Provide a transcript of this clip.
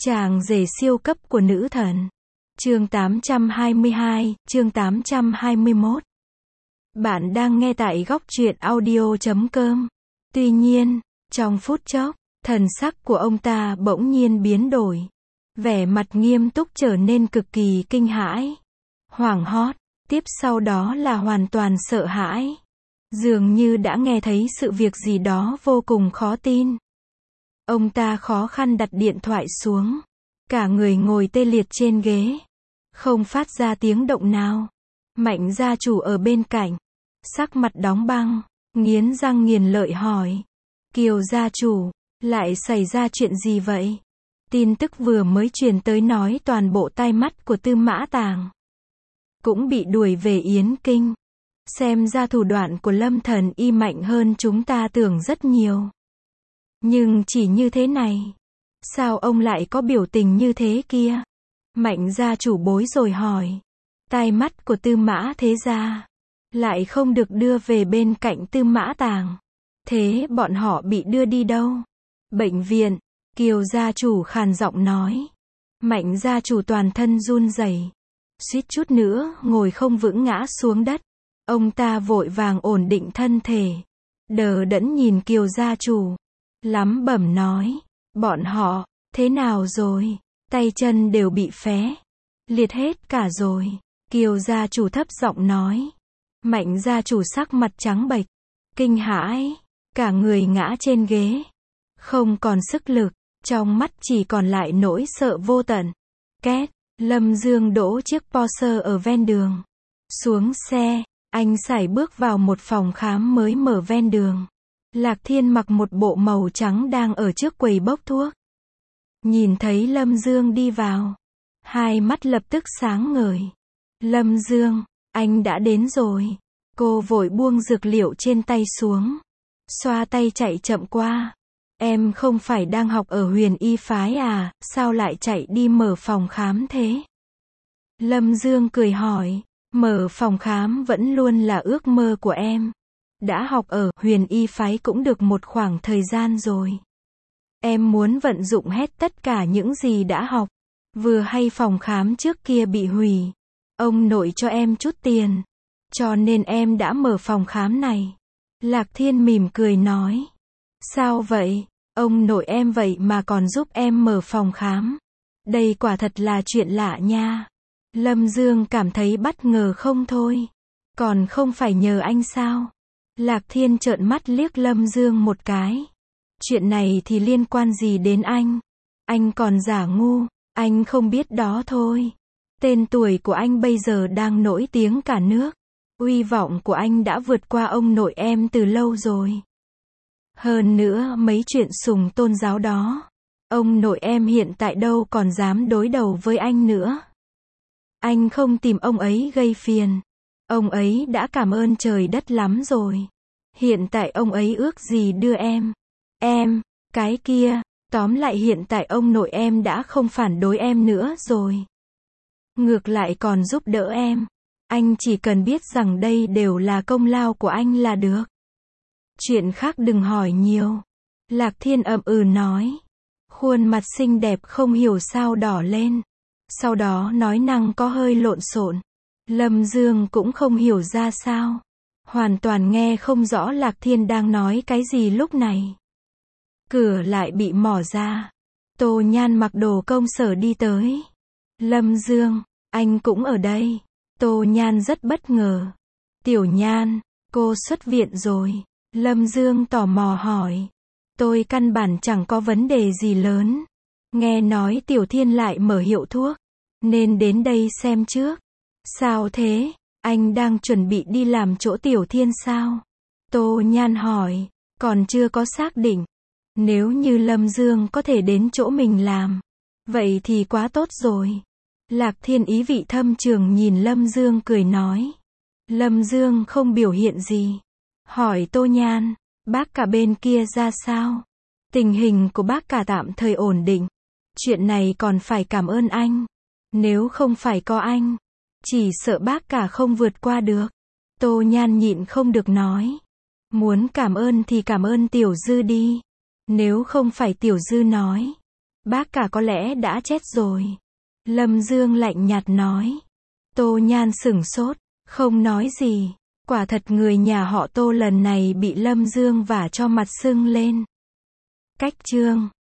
Chàng rể siêu cấp của nữ thần. Chương 822, chương 821. Bạn đang nghe tại góc truyện audio.com. Tuy nhiên, trong phút chốc, thần sắc của ông ta bỗng nhiên biến đổi. Vẻ mặt nghiêm túc trở nên cực kỳ kinh hãi, hoảng hốt, tiếp sau đó là hoàn toàn sợ hãi. Dường như đã nghe thấy sự việc gì đó vô cùng khó tin. Ông ta khó khăn đặt điện thoại xuống, cả người ngồi tê liệt trên ghế, không phát ra tiếng động nào. Mạnh gia chủ ở bên cạnh, sắc mặt đóng băng, nghiến răng nghiến lợi hỏi: Kiều gia chủ, lại xảy ra chuyện gì vậy? Tin tức vừa mới truyền tới nói toàn bộ tai mắt của Tư Mã Tàng cũng bị đuổi về Yến Kinh. Xem ra thủ đoạn của Lâm Thần Y mạnh hơn chúng ta tưởng rất nhiều. Nhưng chỉ như thế này, sao ông lại có biểu tình như thế kia? Mạnh gia chủ bối rồi hỏi. Tai mắt của Tư Mã thế gia lại không được đưa về bên cạnh Tư Mã Tàng. Thế bọn họ bị đưa đi đâu? Bệnh viện. Kiều gia chủ khàn giọng nói. Mạnh gia chủ toàn thân run rẩy, suýt chút nữa ngồi không vững ngã xuống đất. Ông ta vội vàng ổn định thân thể, đờ đẫn nhìn Kiều gia chủ, lắm bẩm nói: Bọn họ, thế nào rồi? Tay chân đều bị phé liệt hết cả rồi. Kiều gia chủ thấp giọng nói. Mạnh gia chủ sắc mặt trắng bệch, kinh hãi, cả người ngã trên ghế, không còn sức lực, trong mắt chỉ còn lại nỗi sợ vô tận. Két, Lâm Dương đỗ chiếc Porsche ở ven đường. Xuống xe, anh sải bước vào một phòng khám mới mở ven đường. Lạc Thiên mặc một bộ màu trắng đang ở trước quầy bốc thuốc. Nhìn thấy Lâm Dương đi vào, hai mắt lập tức sáng ngời. Lâm Dương, anh đã đến rồi. Cô vội buông dược liệu trên tay xuống, xoa tay chạy chậm qua. Em không phải đang học ở Huyền Y phái à, sao lại chạy đi mở phòng khám thế? Lâm Dương cười hỏi. Mở phòng khám vẫn luôn là ước mơ của em. Đã học ở Huyền Y phái cũng được một khoảng thời gian rồi. Em muốn vận dụng hết tất cả những gì đã học. Vừa hay phòng khám trước kia bị hủy, ông nội cho em chút tiền, cho nên em đã mở phòng khám này. Lạc Thiên mỉm cười nói. Sao vậy? Ông nội em vậy mà còn giúp em mở phòng khám. Đây quả thật là chuyện lạ nha. Lâm Dương cảm thấy bất ngờ không thôi. Còn không phải nhờ anh sao? Lạc Thiên trợn mắt liếc Lâm Dương một cái. Chuyện này thì liên quan gì đến anh? Anh còn giả ngu, anh không biết đó thôi. Tên tuổi của anh bây giờ đang nổi tiếng cả nước. Uy vọng của anh đã vượt qua ông nội em từ lâu rồi. Hơn nữa mấy chuyện sùng tôn giáo đó, ông nội em hiện tại đâu còn dám đối đầu với anh nữa. Anh không tìm ông ấy gây phiền. Ông ấy đã cảm ơn trời đất lắm rồi. Hiện tại ông ấy ước gì đưa em, cái kia. Tóm lại hiện tại ông nội em đã không phản đối em nữa rồi. Ngược lại còn giúp đỡ em. Anh chỉ cần biết rằng đây đều là công lao của anh là được. Chuyện khác đừng hỏi nhiều. Lạc Thiên ậm ừ nói. Khuôn mặt xinh đẹp không hiểu sao đỏ lên. Sau đó nói năng có hơi lộn xộn. Lâm Dương cũng không hiểu ra sao. Hoàn toàn nghe không rõ Lạc Thiên đang nói cái gì lúc này. Cửa lại bị mỏ ra. Tô Nhan mặc đồ công sở đi tới. Lâm Dương, anh cũng ở đây. Tô Nhan rất bất ngờ. Tiểu Nhan, cô xuất viện rồi. Lâm Dương tò mò hỏi. Tôi căn bản chẳng có vấn đề gì lớn. Nghe nói Tiểu Thiên lại mở hiệu thuốc, nên đến đây xem trước. Sao thế? Anh đang chuẩn bị đi làm chỗ Tiểu Thiên sao? Tô Nhan hỏi. Còn chưa có xác định. Nếu như Lâm Dương có thể đến chỗ mình làm, vậy thì quá tốt rồi. Lạc Thiên ý vị thâm trường nhìn Lâm Dương cười nói. Lâm Dương không biểu hiện gì. Hỏi Tô Nhan, bác cả bên kia ra sao? Tình hình của bác cả tạm thời ổn định. Chuyện này còn phải cảm ơn anh. Nếu không phải có anh, chỉ sợ bác cả không vượt qua được. Tô Nhan nhịn không được nói. Muốn cảm ơn thì cảm ơn Tiểu Dư đi. Nếu không phải Tiểu Dư nói, Bác cả có lẽ đã chết rồi. Lâm Dương lạnh nhạt nói. Tô Nhan sửng sốt, không nói gì. Quả thật người nhà họ Tô lần này bị Lâm Dương vả cho mặt sưng lên. Cách chương